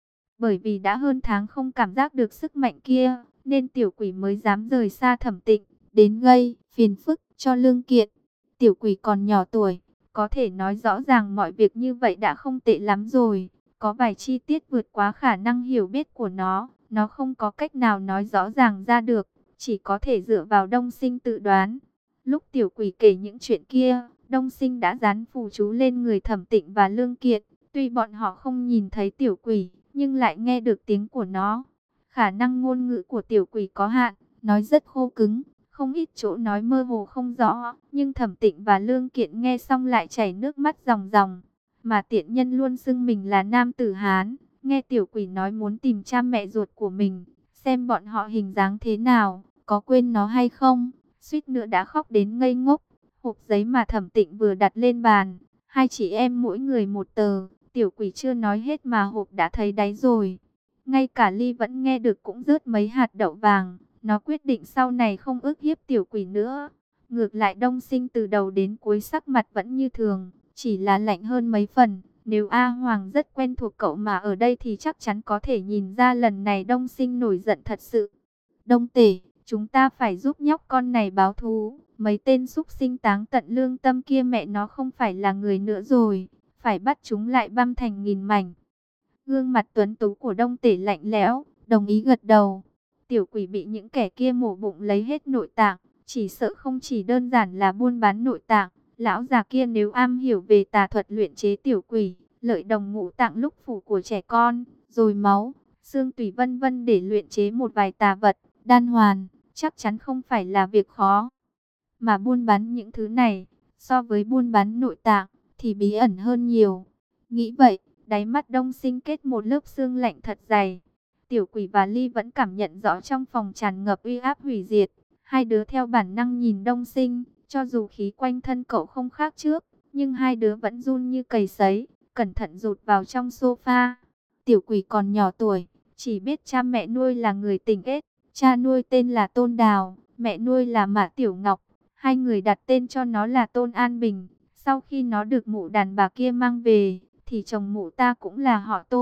Bởi vì đã hơn tháng không cảm giác được sức mạnh kia, nên tiểu quỷ mới dám rời xa Thẩm Tịnh, đến gây phiền phức cho Lương Kiện. Tiểu quỷ còn nhỏ tuổi, có thể nói rõ ràng mọi việc như vậy đã không tệ lắm rồi. Có vài chi tiết vượt quá khả năng hiểu biết của nó, nó không có cách nào nói rõ ràng ra được, chỉ có thể dựa vào Đông Sinh tự đoán. Lúc tiểu quỷ kể những chuyện kia, Đông Sinh đã dán phù chú lên người Thẩm Tịnh và Lương Kiện. Tuy bọn họ không nhìn thấy tiểu quỷ, nhưng lại nghe được tiếng của nó. Khả năng ngôn ngữ của tiểu quỷ có hạn, nói rất khô cứng, không ít chỗ nói mơ hồ không rõ. Nhưng Thẩm Tịnh và Lương Kiện nghe xong lại chảy nước mắt ròng ròng. Mà tiện nhân luôn xưng mình là nam tử Hán, nghe tiểu quỷ nói muốn tìm cha mẹ ruột của mình, xem bọn họ hình dáng thế nào, có quên nó hay không, suýt nữa đã khóc đến ngây ngốc. Hộp giấy mà Thẩm Tịnh vừa đặt lên bàn, hai chị em mỗi người một tờ, tiểu quỷ chưa nói hết mà hộp đã thấy đáy rồi. Ngay cả Ly vẫn nghe được cũng rớt mấy hạt đậu vàng, nó quyết định sau này không ức hiếp tiểu quỷ nữa. Ngược lại Đông Sinh từ đầu đến cuối sắc mặt vẫn như thường, chỉ là lạnh hơn mấy phần. Nếu A Hoàng rất quen thuộc cậu mà ở đây thì chắc chắn có thể nhìn ra lần này Đông Sinh nổi giận thật sự. Đông Tể, chúng ta phải giúp nhóc con này báo thù. Mấy tên súc sinh táng tận lương tâm kia mẹ nó không phải là người nữa rồi. Phải bắt chúng lại băm thành nghìn mảnh. Gương mặt tuấn tú của Đông Tể lạnh lẽo, đồng ý gật đầu. Tiểu quỷ bị những kẻ kia mổ bụng lấy hết nội tạng, chỉ sợ không chỉ đơn giản là buôn bán nội tạng. Lão già kia nếu am hiểu về tà thuật luyện chế tiểu quỷ, lợi đồng ngũ tạng lúc phủ của trẻ con, rồi máu, xương tủy vân vân để luyện chế một vài tà vật, đan hoàn, chắc chắn không phải là việc khó. Mà buôn bán những thứ này, so với buôn bán nội tạng, thì bí ẩn hơn nhiều. Nghĩ vậy, đáy mắt Đông Sinh kết một lớp sương lạnh thật dày. Tiểu quỷ và Ly vẫn cảm nhận rõ trong phòng tràn ngập uy áp hủy diệt. Hai đứa theo bản năng nhìn Đông Sinh, cho dù khí quanh thân cậu không khác trước, nhưng hai đứa vẫn run như cầy sấy, cẩn thận rụt vào trong sofa. Tiểu quỷ còn nhỏ tuổi, chỉ biết cha mẹ nuôi là người tỉnh ết, cha nuôi tên là Tôn Đào, mẹ nuôi là Mã Tiểu Ngọc, hai người đặt tên cho nó là Tôn An Bình. Sau khi nó được mụ đàn bà kia mang về, thì chồng mụ ta cũng là họ Tôn,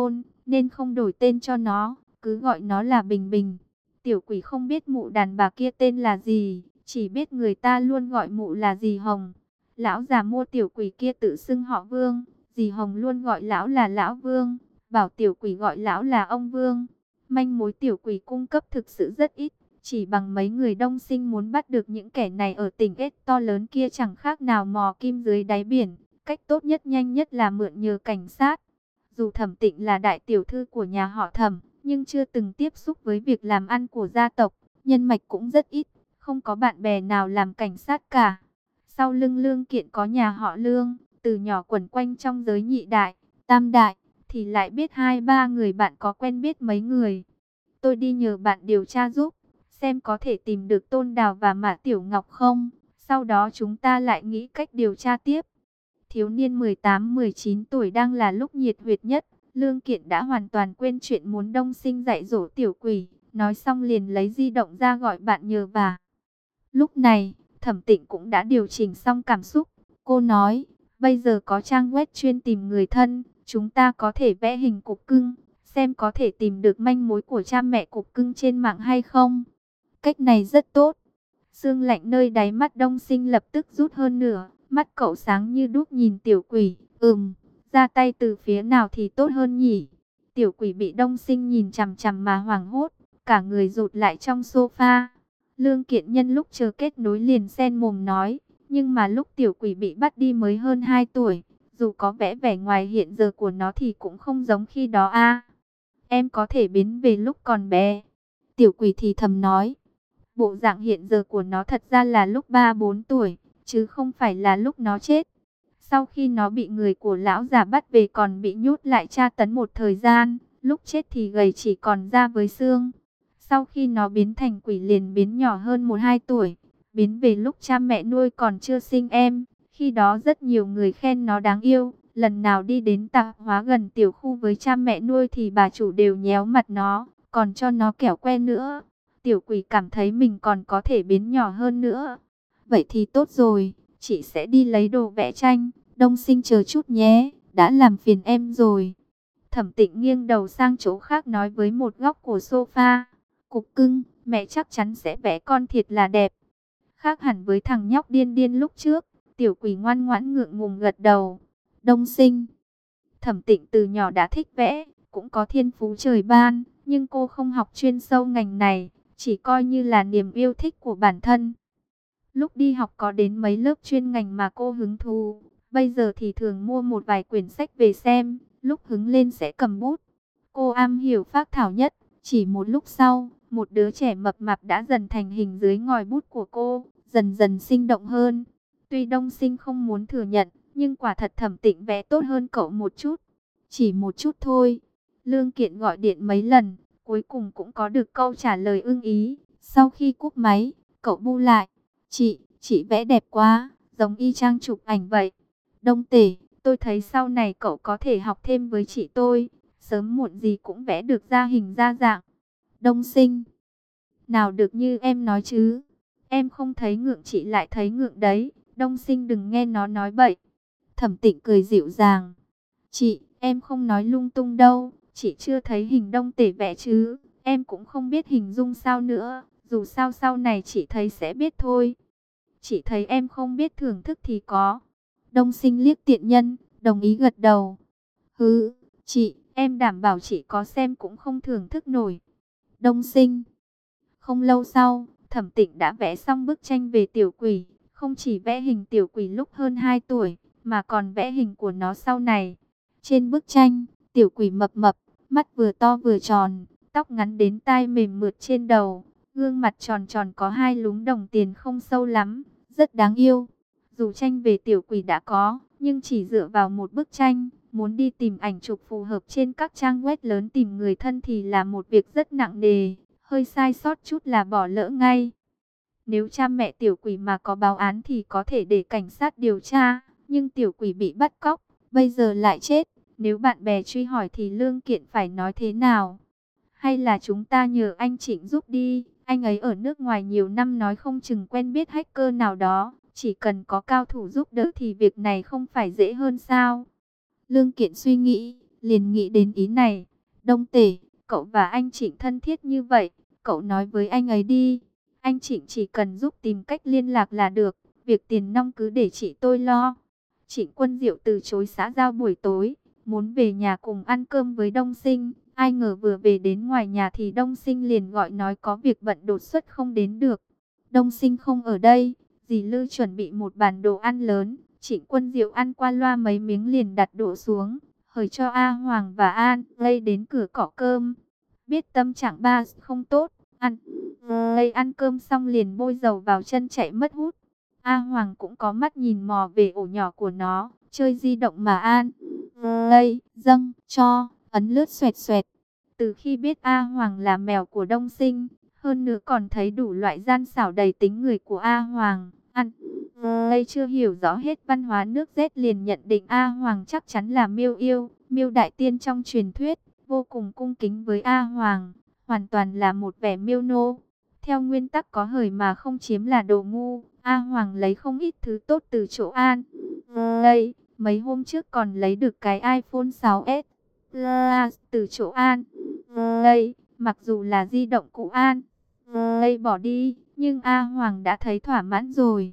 nên không đổi tên cho nó, cứ gọi nó là Bình Bình. Tiểu quỷ không biết mụ đàn bà kia tên là gì, chỉ biết người ta luôn gọi mụ là dì Hồng. Lão già mua tiểu quỷ kia tự xưng họ Vương, dì Hồng luôn gọi lão là lão Vương, bảo tiểu quỷ gọi lão là ông Vương. Manh mối tiểu quỷ cung cấp thực sự rất ít, chỉ bằng mấy người Đông Sinh muốn bắt được những kẻ này ở tỉnh ết to lớn kia chẳng khác nào mò kim dưới đáy biển. Cách tốt nhất nhanh nhất là mượn nhờ cảnh sát. Dù Thẩm Tịnh là đại tiểu thư của nhà họ Thẩm, nhưng chưa từng tiếp xúc với việc làm ăn của gia tộc, nhân mạch cũng rất ít, không có bạn bè nào làm cảnh sát cả. Sau lưng Lương Kiện có nhà họ Lương, từ nhỏ quẩn quanh trong giới nhị đại, tam đại, thì lại biết hai ba người bạn có quen biết mấy người. Tôi đi nhờ bạn điều tra giúp, xem có thể tìm được Tôn Đào và Mã Tiểu Ngọc không, sau đó chúng ta lại nghĩ cách điều tra tiếp. Thiếu niên mười tám mười chín tuổi đang là lúc nhiệt huyết nhất, Lương Kiện đã hoàn toàn quên chuyện muốn Đông Sinh dạy dỗ tiểu quỷ, nói xong liền lấy di động ra gọi bạn nhờ vả. Lúc này, Thẩm Tịnh cũng đã điều chỉnh xong cảm xúc, cô nói, bây giờ có trang web chuyên tìm người thân, chúng ta có thể vẽ hình cục cưng, xem có thể tìm được manh mối của cha mẹ cục cưng trên mạng hay không. Cách này rất tốt. Sương lạnh nơi đáy mắt Đông Sinh lập tức rút hơn nửa, mắt cậu sáng như đuốc nhìn tiểu quỷ, ừm, ra tay từ phía nào thì tốt hơn nhỉ? Tiểu quỷ bị Đông Sinh nhìn chằm chằm mà hoảng hốt, cả người rụt lại trong sofa. Lương Kiện nhân lúc chờ kết nối liền xen mồm nói, nhưng mà lúc tiểu quỷ bị bắt đi mới hơn hai tuổi, dù có vẽ vẻ ngoài hiện giờ của nó thì cũng không giống khi đó a. Em có thể biến về lúc còn bé. Tiểu quỷ thì thầm nói, bộ dạng hiện giờ của nó thật ra là lúc ba bốn tuổi, chứ không phải là lúc nó chết. Sau khi nó bị người của lão già bắt về còn bị nhốt lại tra tấn một thời gian, lúc chết thì gầy chỉ còn da với xương. Sau khi nó biến thành quỷ liền biến nhỏ hơn một hai tuổi, biến về lúc cha mẹ nuôi còn chưa sinh em. Khi đó rất nhiều người khen nó đáng yêu, lần nào đi đến tạp hóa gần tiểu khu với cha mẹ nuôi thì bà chủ đều nhéo mặt nó, còn cho nó kẹo que nữa. Tiểu quỷ cảm thấy mình còn có thể biến nhỏ hơn nữa. Vậy thì tốt rồi, chị sẽ đi lấy đồ vẽ tranh, Đông Sinh chờ chút nhé, đã làm phiền em rồi. Thẩm Tịnh nghiêng đầu sang chỗ khác nói với một góc của sofa, cục cưng, mẹ chắc chắn sẽ vẽ con thiệt là đẹp. Khác hẳn với thằng nhóc điên điên lúc trước, tiểu quỷ ngoan ngoãn ngượng ngùng gật đầu. Đông Sinh. Thẩm Tịnh từ nhỏ đã thích vẽ, cũng có thiên phú trời ban, nhưng cô không học chuyên sâu ngành này, chỉ coi như là niềm yêu thích của bản thân. Lúc đi học có đến mấy lớp chuyên ngành mà cô hứng thú, bây giờ thì thường mua một vài quyển sách về xem, lúc hứng lên sẽ cầm bút. Cô am hiểu phác thảo nhất, chỉ một lúc sau, một đứa trẻ mập mạp đã dần thành hình dưới ngòi bút của cô, dần dần sinh động hơn. Tuy Đông Sinh không muốn thừa nhận, nhưng quả thật Thẩm Tịnh vẽ tốt hơn cậu một chút. Chỉ một chút thôi. Lương Kiện gọi điện mấy lần, cuối cùng cũng có được câu trả lời ưng ý. Sau khi cúp máy, cậu bu lại. Chị, chị vẽ đẹp quá, giống y chang chụp ảnh vậy. Đông Tể, tôi thấy sau này cậu có thể học thêm với chị tôi. Sớm muộn gì cũng vẽ được ra hình ra dạng. Đông Sinh, nào được như em nói chứ. Em không thấy ngượng chị lại thấy ngượng đấy. Đông Sinh đừng nghe nó nói bậy. Thẩm Tịnh cười dịu dàng. Chị, em không nói lung tung đâu. Chị chưa thấy hình Đông Tể vẽ chứ. Em cũng không biết hình dung sao nữa. Dù sao sau này chị thấy sẽ biết thôi. Chị thấy em không biết thưởng thức thì có. Đông Sinh liếc tiện nhân, đồng ý gật đầu. Hứ, chị, em đảm bảo chị có xem cũng không thưởng thức nổi. Đông Sinh. Không lâu sau, Thẩm Tịnh đã vẽ xong bức tranh về tiểu quỷ. Không chỉ vẽ hình tiểu quỷ lúc hơn hai tuổi, mà còn vẽ hình của nó sau này. Trên bức tranh, tiểu quỷ mập mập, mắt vừa to vừa tròn, tóc ngắn đến tai mềm mượt trên đầu. Gương mặt tròn tròn có hai lúm đồng tiền không sâu lắm, rất đáng yêu. Dù tranh về tiểu quỷ đã có, nhưng chỉ dựa vào một bức tranh, muốn đi tìm ảnh chụp phù hợp trên các trang web lớn tìm người thân thì là một việc rất nặng nề, hơi sai sót chút là bỏ lỡ ngay. Nếu cha mẹ tiểu quỷ mà có báo án thì có thể để cảnh sát điều tra, nhưng tiểu quỷ bị bắt cóc, bây giờ lại chết. Nếu bạn bè truy hỏi thì Lương Kiện phải nói thế nào? Hay là chúng ta nhờ anh Trịnh giúp đi? Anh ấy ở nước ngoài nhiều năm nói không chừng quen biết hacker nào đó. Chỉ cần có cao thủ giúp đỡ thì việc này không phải dễ hơn sao? Lương Kiện suy nghĩ, liền nghĩ đến ý này. Đông Tể, cậu và anh Trịnh thân thiết như vậy, cậu nói với anh ấy đi. Anh Trịnh chỉ cần giúp tìm cách liên lạc là được, việc tiền nong cứ để chị tôi lo. Trịnh Quân Diệu từ chối xã giao buổi tối, muốn về nhà cùng ăn cơm với Đông Sinh. Ai ngờ vừa về đến ngoài nhà thì Đông Sinh liền gọi nói có việc bận đột xuất không đến được. Đông Sinh không ở đây, dì Lư chuẩn bị một bàn đồ ăn lớn. Trịnh Quân Diệu ăn qua loa mấy miếng liền đặt đổ xuống, hời cho A Hoàng và An Lây đến cửa cỏ cơm. Biết tâm trạng ba không tốt, ăn Lây ăn cơm xong liền bôi dầu vào chân chạy mất hút. A Hoàng cũng có mắt nhìn mò về ổ nhỏ của nó, chơi di động mà An Lây dâng cho ấn lướt xoẹt xoẹt. Từ khi biết A Hoàng là mèo của Đông Sinh, hơn nữa còn thấy đủ loại gian xảo đầy tính người của A Hoàng, An Lây chưa hiểu rõ hết văn hóa nước Z liền nhận định A Hoàng chắc chắn là miêu yêu, miêu đại tiên trong truyền thuyết, vô cùng cung kính với A Hoàng, hoàn toàn là một vẻ miêu nô. Theo nguyên tắc có hời mà không chiếm là đồ ngu, A Hoàng lấy không ít thứ tốt từ chỗ An Lây, mấy hôm trước còn lấy được cái iPhone sáu S Plus từ chỗ An Lây, mặc dù là di động cũ An Lây bỏ đi, nhưng A Hoàng đã thấy thỏa mãn rồi.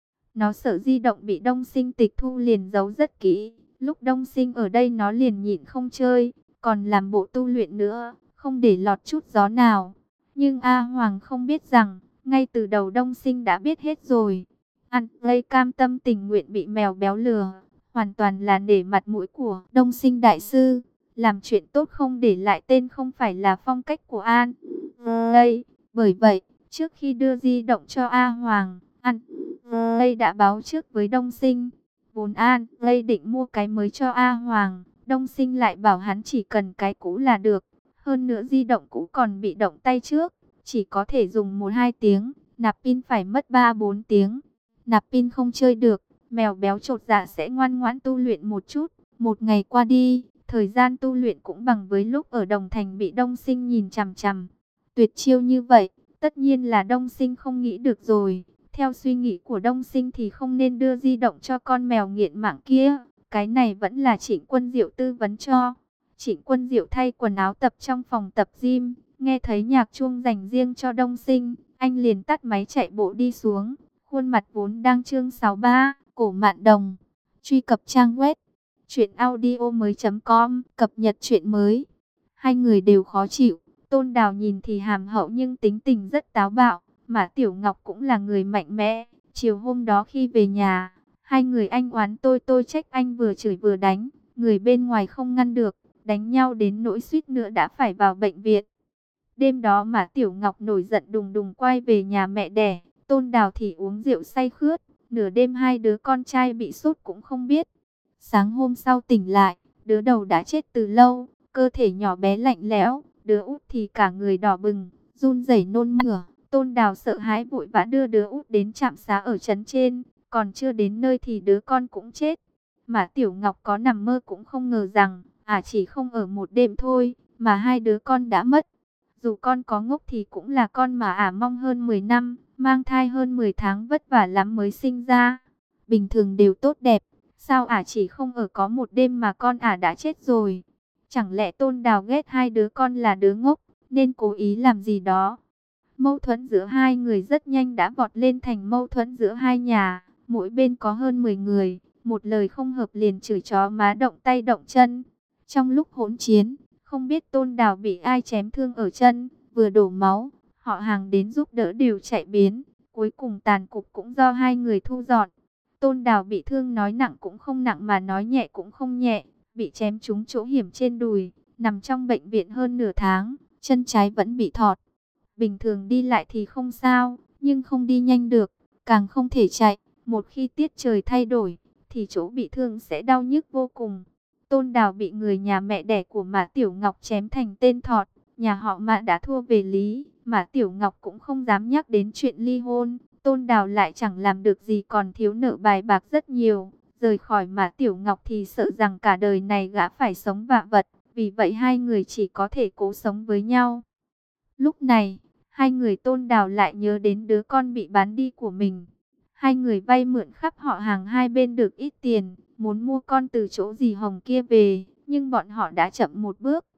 Nó sợ di động bị Đông Sinh tịch thu liền giấu rất kỹ. Lúc Đông Sinh ở đây nó liền nhịn không chơi, còn làm bộ tu luyện nữa, không để lọt chút gió nào. Nhưng A Hoàng không biết rằng, ngay từ đầu Đông Sinh đã biết hết rồi. Ăn Lây cam tâm tình nguyện bị mèo béo lừa, hoàn toàn là nể mặt mũi của Đông Sinh đại sư. Làm chuyện tốt không để lại tên không phải là phong cách của An Lây. Bởi vậy, trước khi đưa di động cho A Hoàng, An Lây đã báo trước với Đông Sinh. Vốn An Lây định mua cái mới cho A Hoàng, Đông Sinh lại bảo hắn chỉ cần cái cũ là được. Hơn nữa di động cũ còn bị động tay trước, chỉ có thể dùng một hai tiếng, nạp pin phải mất ba bốn tiếng. Nạp pin không chơi được, mèo béo chột dạ sẽ ngoan ngoãn tu luyện một chút. Một ngày qua đi, thời gian tu luyện cũng bằng với lúc ở Đồng Thành bị Đông Sinh nhìn chằm chằm. Tuyệt chiêu như vậy, tất nhiên là Đông Sinh không nghĩ được rồi. Theo suy nghĩ của Đông Sinh thì không nên đưa di động cho con mèo nghiện mạng kia. Cái này vẫn là Trịnh Quân Diệu tư vấn cho. Trịnh Quân Diệu thay quần áo tập trong phòng tập gym, nghe thấy nhạc chuông dành riêng cho Đông Sinh, anh liền tắt máy chạy bộ đi xuống. Khuôn mặt vốn đang chương sáu ba, cổ mạn đồng. Truy cập trang web truyện audio mới chấm com, cập nhật truyện mới. Hai người đều khó chịu, Tôn Đào nhìn thì hàm hậu nhưng tính tình rất táo bạo. Mà Tiểu Ngọc cũng là người mạnh mẽ. Chiều hôm đó khi về nhà, hai người anh oán tôi tôi trách anh vừa chửi vừa đánh. Người bên ngoài không ngăn được, đánh nhau đến nỗi suýt nữa đã phải vào bệnh viện. Đêm đó mà Tiểu Ngọc nổi giận đùng đùng quay về nhà mẹ đẻ. Tôn Đào thì uống rượu say khướt. Nửa đêm hai đứa con trai bị sốt cũng không biết. Sáng hôm sau tỉnh lại, đứa đầu đã chết từ lâu, cơ thể nhỏ bé lạnh lẽo. Đứa út thì cả người đỏ bừng, run rẩy nôn mửa. Tôn Đào sợ hãi vội vã đưa đứa út đến trạm xá ở trấn trên, còn chưa đến nơi thì đứa con cũng chết. Mà Tiểu Ngọc có nằm mơ cũng không ngờ rằng, à chỉ không ở một đêm thôi, mà hai đứa con đã mất. Dù con có ngốc thì cũng là con mà ả mong hơn mười năm, mang thai hơn mười tháng vất vả lắm mới sinh ra. Bình thường đều tốt đẹp, sao ả chỉ không ở có một đêm mà con ả đã chết rồi. Chẳng lẽ Tôn Đào ghét hai đứa con là đứa ngốc, nên cố ý làm gì đó. Mâu thuẫn giữa hai người rất nhanh đã vọt lên thành mâu thuẫn giữa hai nhà. Mỗi bên có hơn mười người, một lời không hợp liền chửi chó má động tay động chân. Trong lúc hỗn chiến, không biết Tôn Đào bị ai chém thương ở chân, vừa đổ máu, họ hàng đến giúp đỡ đều chạy biến. Cuối cùng tàn cục cũng do hai người thu dọn. Tôn Đào bị thương nói nặng cũng không nặng mà nói nhẹ cũng không nhẹ, bị chém trúng chỗ hiểm trên đùi, nằm trong bệnh viện hơn nửa tháng, chân trái vẫn bị thọt. Bình thường đi lại thì không sao, nhưng không đi nhanh được, càng không thể chạy. Một khi tiết trời thay đổi, thì chỗ bị thương sẽ đau nhức vô cùng. Tôn Đào bị người nhà mẹ đẻ của Mã Tiểu Ngọc chém thành tên thọt. Nhà họ Mã đã thua về lý, Mã Tiểu Ngọc cũng không dám nhắc đến chuyện ly hôn. Tôn Đào lại chẳng làm được gì còn thiếu nợ bài bạc rất nhiều. Rời khỏi Mã Tiểu Ngọc thì sợ rằng cả đời này gã phải sống vạ vật. Vì vậy hai người chỉ có thể cố sống với nhau. Lúc này, hai người Tôn Đào lại nhớ đến đứa con bị bán đi của mình. Hai người vay mượn khắp họ hàng hai bên được ít tiền, muốn mua con từ chỗ dì Hồng kia về, nhưng bọn họ đã chậm một bước.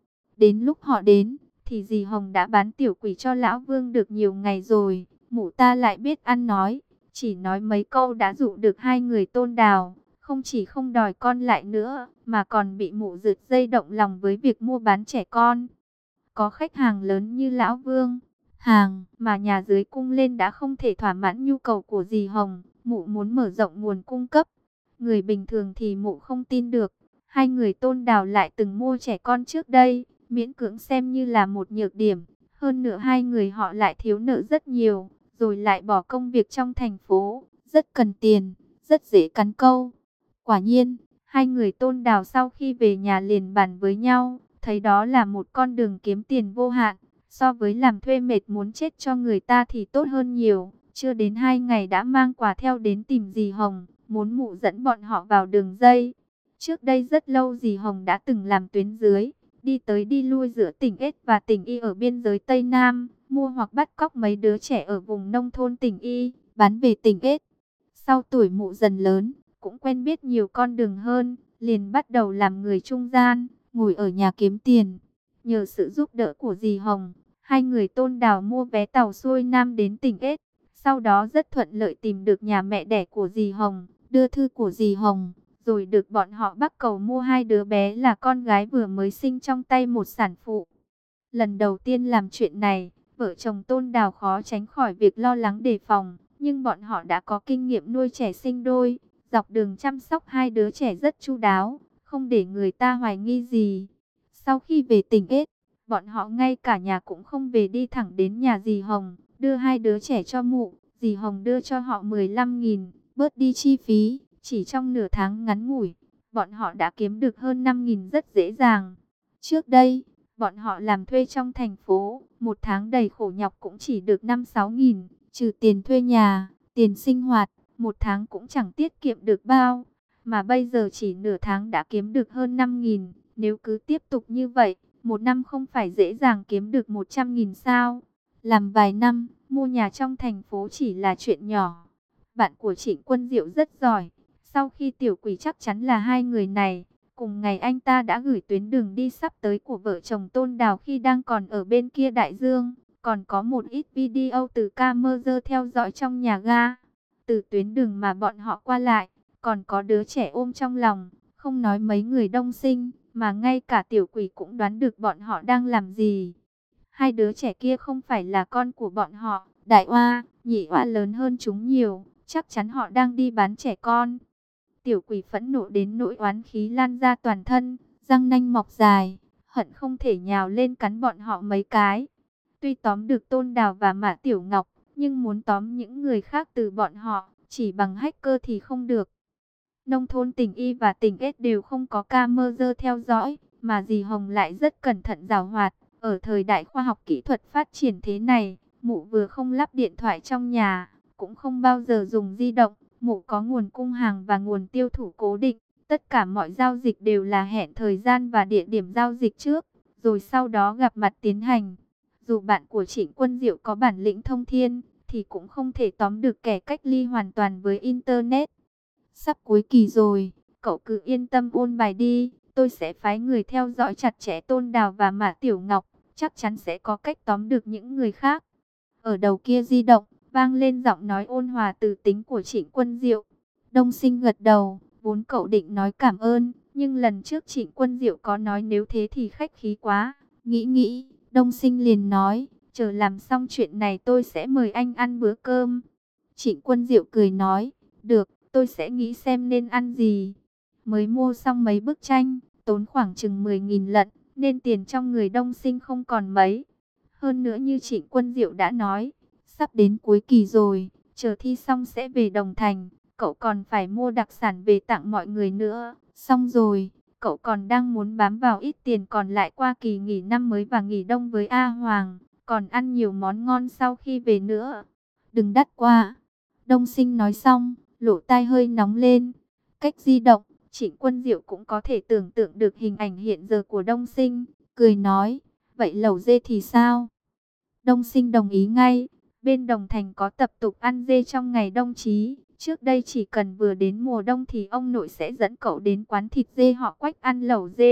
Đến lúc họ đến, thì dì Hồng đã bán tiểu quỷ cho lão Vương được nhiều ngày rồi. Mụ ta lại biết ăn nói, chỉ nói mấy câu đã dụ được hai người Tôn Đào. Không chỉ không đòi con lại nữa, mà còn bị mụ rượt dây động lòng với việc mua bán trẻ con. Có khách hàng lớn như lão Vương, hàng mà nhà dưới cung lên đã không thể thỏa mãn nhu cầu của dì Hồng. Mụ muốn mở rộng nguồn cung cấp. Người bình thường thì mụ không tin được. Hai người Tôn Đào lại từng mua trẻ con trước đây, miễn cưỡng xem như là một nhược điểm. Hơn nữa hai người họ lại thiếu nợ rất nhiều, rồi lại bỏ công việc trong thành phố, rất cần tiền, rất dễ cắn câu. Quả nhiên, hai người Tôn Đào sau khi về nhà liền bàn với nhau, thấy đó là một con đường kiếm tiền vô hạn. So với làm thuê mệt muốn chết cho người ta thì tốt hơn nhiều. Chưa đến hai ngày đã mang quà theo đến tìm dì Hồng, muốn mụ dẫn bọn họ vào đường dây. Trước đây rất lâu dì Hồng đã từng làm tuyến dưới, đi tới đi lui giữa tỉnh S và tỉnh Y ở biên giới Tây Nam, mua hoặc bắt cóc mấy đứa trẻ ở vùng nông thôn tỉnh Y, bán về tỉnh S. Sau tuổi mụ dần lớn, cũng quen biết nhiều con đường hơn, liền bắt đầu làm người trung gian, ngồi ở nhà kiếm tiền. Nhờ sự giúp đỡ của dì Hồng, hai người Tôn Đào mua vé tàu xuôi Nam đến tỉnh S. Sau đó rất thuận lợi tìm được nhà mẹ đẻ của dì Hồng, đưa thư của dì Hồng, rồi được bọn họ bắt cầu mua hai đứa bé là con gái vừa mới sinh trong tay một sản phụ. Lần đầu tiên làm chuyện này, vợ chồng Tôn Đào khó tránh khỏi việc lo lắng đề phòng, nhưng bọn họ đã có kinh nghiệm nuôi trẻ sinh đôi, dọc đường chăm sóc hai đứa trẻ rất chu đáo, không để người ta hoài nghi gì. Sau khi về tỉnh S, bọn họ ngay cả nhà cũng không về, đi thẳng đến nhà dì Hồng, đưa hai đứa trẻ cho mụ. Dì Hồng đưa cho họ mười lăm nghìn, bớt đi chi phí. Chỉ trong nửa tháng ngắn ngủi, bọn họ đã kiếm được hơn năm nghìn rất dễ dàng. Trước đây, bọn họ làm thuê trong thành phố, một tháng đầy khổ nhọc cũng chỉ được năm sáu nghìn, trừ tiền thuê nhà, tiền sinh hoạt, một tháng cũng chẳng tiết kiệm được bao. Mà bây giờ chỉ nửa tháng đã kiếm được hơn năm nghìn, nếu cứ tiếp tục như vậy, một năm không phải dễ dàng kiếm được một trăm nghìn sao? Làm vài năm, mua nhà trong thành phố chỉ là chuyện nhỏ. Bạn của Trịnh Quân Diệu rất giỏi. Sau khi tiểu quỷ chắc chắn là hai người này, cùng ngày anh ta đã gửi tuyến đường đi sắp tới của vợ chồng Tôn Đào khi đang còn ở bên kia đại dương. Còn có một ít video từ camera theo dõi trong nhà ga. Từ tuyến đường mà bọn họ qua lại, còn có đứa trẻ ôm trong lòng, không nói mấy người đông sinh, mà ngay cả tiểu quỷ cũng đoán được bọn họ đang làm gì. Hai đứa trẻ kia không phải là con của bọn họ, đại oa, nhị oa lớn hơn chúng nhiều, chắc chắn họ đang đi bán trẻ con. Tiểu quỷ phẫn nộ đến nỗi oán khí lan ra toàn thân, răng nanh mọc dài, hận không thể nhào lên cắn bọn họ mấy cái. Tuy tóm được Tôn Đào và Mã Tiểu Ngọc, nhưng muốn tóm những người khác từ bọn họ, chỉ bằng hacker thì không được. Nông thôn tỉnh Y và tỉnh S đều không có camera theo dõi, mà dì Hồng lại rất cẩn thận giàu hoạt. Ở thời đại khoa học kỹ thuật phát triển thế này, mụ vừa không lắp điện thoại trong nhà, cũng không bao giờ dùng di động. Mụ có nguồn cung hàng và nguồn tiêu thụ cố định. Tất cả mọi giao dịch đều là hẹn thời gian và địa điểm giao dịch trước, rồi sau đó gặp mặt tiến hành. Dù bạn của Trịnh Quân Diệu có bản lĩnh thông thiên, thì cũng không thể tóm được kẻ cách ly hoàn toàn với Internet. Sắp cuối kỳ rồi, cậu cứ yên tâm ôn bài đi. Tôi sẽ phái người theo dõi chặt chẽ Tôn Đào và Mã Tiểu Ngọc. Chắc chắn sẽ có cách tóm được những người khác. Ở đầu kia di động, vang lên giọng nói ôn hòa từ tính của Trịnh Quân Diệu. Đông Sinh gật đầu, vốn cậu định nói cảm ơn, nhưng lần trước Trịnh Quân Diệu có nói nếu thế thì khách khí quá. Nghĩ nghĩ, Đông Sinh liền nói, chờ làm xong chuyện này tôi sẽ mời anh ăn bữa cơm. Trịnh Quân Diệu cười nói, được, tôi sẽ nghĩ xem nên ăn gì. Mới mua xong mấy bức tranh, tốn khoảng chừng mười nghìn lận, nên tiền trong người Đông Sinh không còn mấy. Hơn nữa như Trịnh Quân Diệu đã nói, sắp đến cuối kỳ rồi, chờ thi xong sẽ về Đồng Thành, cậu còn phải mua đặc sản về tặng mọi người nữa. Xong rồi, cậu còn đang muốn bám vào ít tiền còn lại qua kỳ nghỉ năm mới và nghỉ đông với A Hoàng, còn ăn nhiều món ngon sau khi về nữa. Đừng đắt quá. Đông Sinh nói xong, lỗ tai hơi nóng lên. Cách di động, Trịnh Quân Diệu cũng có thể tưởng tượng được hình ảnh hiện giờ của Đông Sinh, cười nói, vậy lẩu dê thì sao? Đông Sinh đồng ý ngay. Bên Đồng Thành có tập tục ăn dê trong ngày đông chí. Trước đây chỉ cần vừa đến mùa đông thì ông nội sẽ dẫn cậu đến quán thịt dê họ Quách ăn lẩu dê.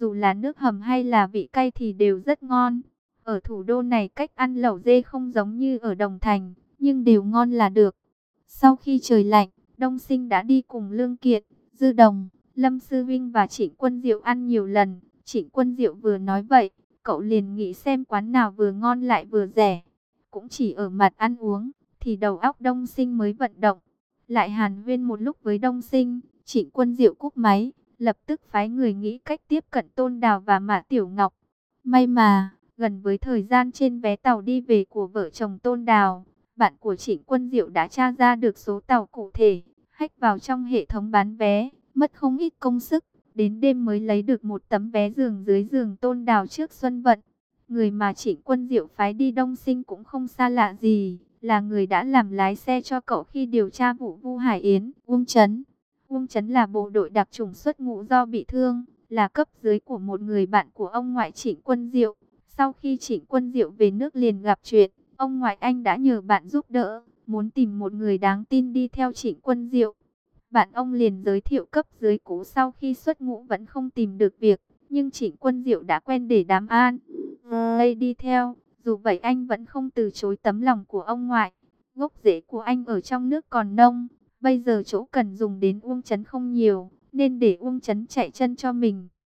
dù là nước hầm hay là vị cay thì đều rất ngon. Ở thủ đô này cách ăn lẩu dê không giống như ở Đồng Thành, nhưng đều ngon là được. Sau khi trời lạnh, Đông Sinh đã đi cùng Lương Kiệt, Dư Đồng, Lâm Sư Vinh và Trịnh Quân Diệu ăn nhiều lần. Trịnh Quân Diệu vừa nói vậy, cậu liền nghĩ xem quán nào vừa ngon lại vừa rẻ. Cũng chỉ ở mặt ăn uống, thì đầu óc Đông Sinh mới vận động. Lại hàn huyên một lúc với Đông Sinh, Trịnh Quân Diệu cúp máy, lập tức phái người nghĩ cách tiếp cận Tôn Đào và Mã Tiểu Ngọc. May mà, gần với thời gian trên vé tàu đi về của vợ chồng Tôn Đào, bạn của Trịnh Quân Diệu đã tra ra được số tàu cụ thể, hack vào trong hệ thống bán vé, mất không ít công sức, đến đêm mới lấy được một tấm vé giường dưới giường Tôn Đào trước Xuân Vận. Người mà Trịnh Quân Diệu phái đi Đông Sinh cũng không xa lạ gì, là người đã làm lái xe cho cậu khi điều tra vụ Vu Hải Yến, Uông Chấn. Uông Chấn là bộ đội đặc chủng xuất ngũ do bị thương, là cấp dưới của một người bạn của ông ngoại Trịnh Quân Diệu. Sau khi Trịnh Quân Diệu về nước liền gặp chuyện, ông ngoại anh đã nhờ bạn giúp đỡ, muốn tìm một người đáng tin đi theo Trịnh Quân Diệu. Bạn ông liền giới thiệu cấp dưới cũ sau khi xuất ngũ vẫn không tìm được việc, nhưng Trịnh Quân Diệu đã quen để đám an. Đây đi theo, dù vậy anh vẫn không từ chối tấm lòng của ông ngoại. Gốc rễ của anh ở trong nước còn nông, bây giờ chỗ cần dùng đến Uông Chấn không nhiều, nên để Uông Chấn chạy chân cho mình.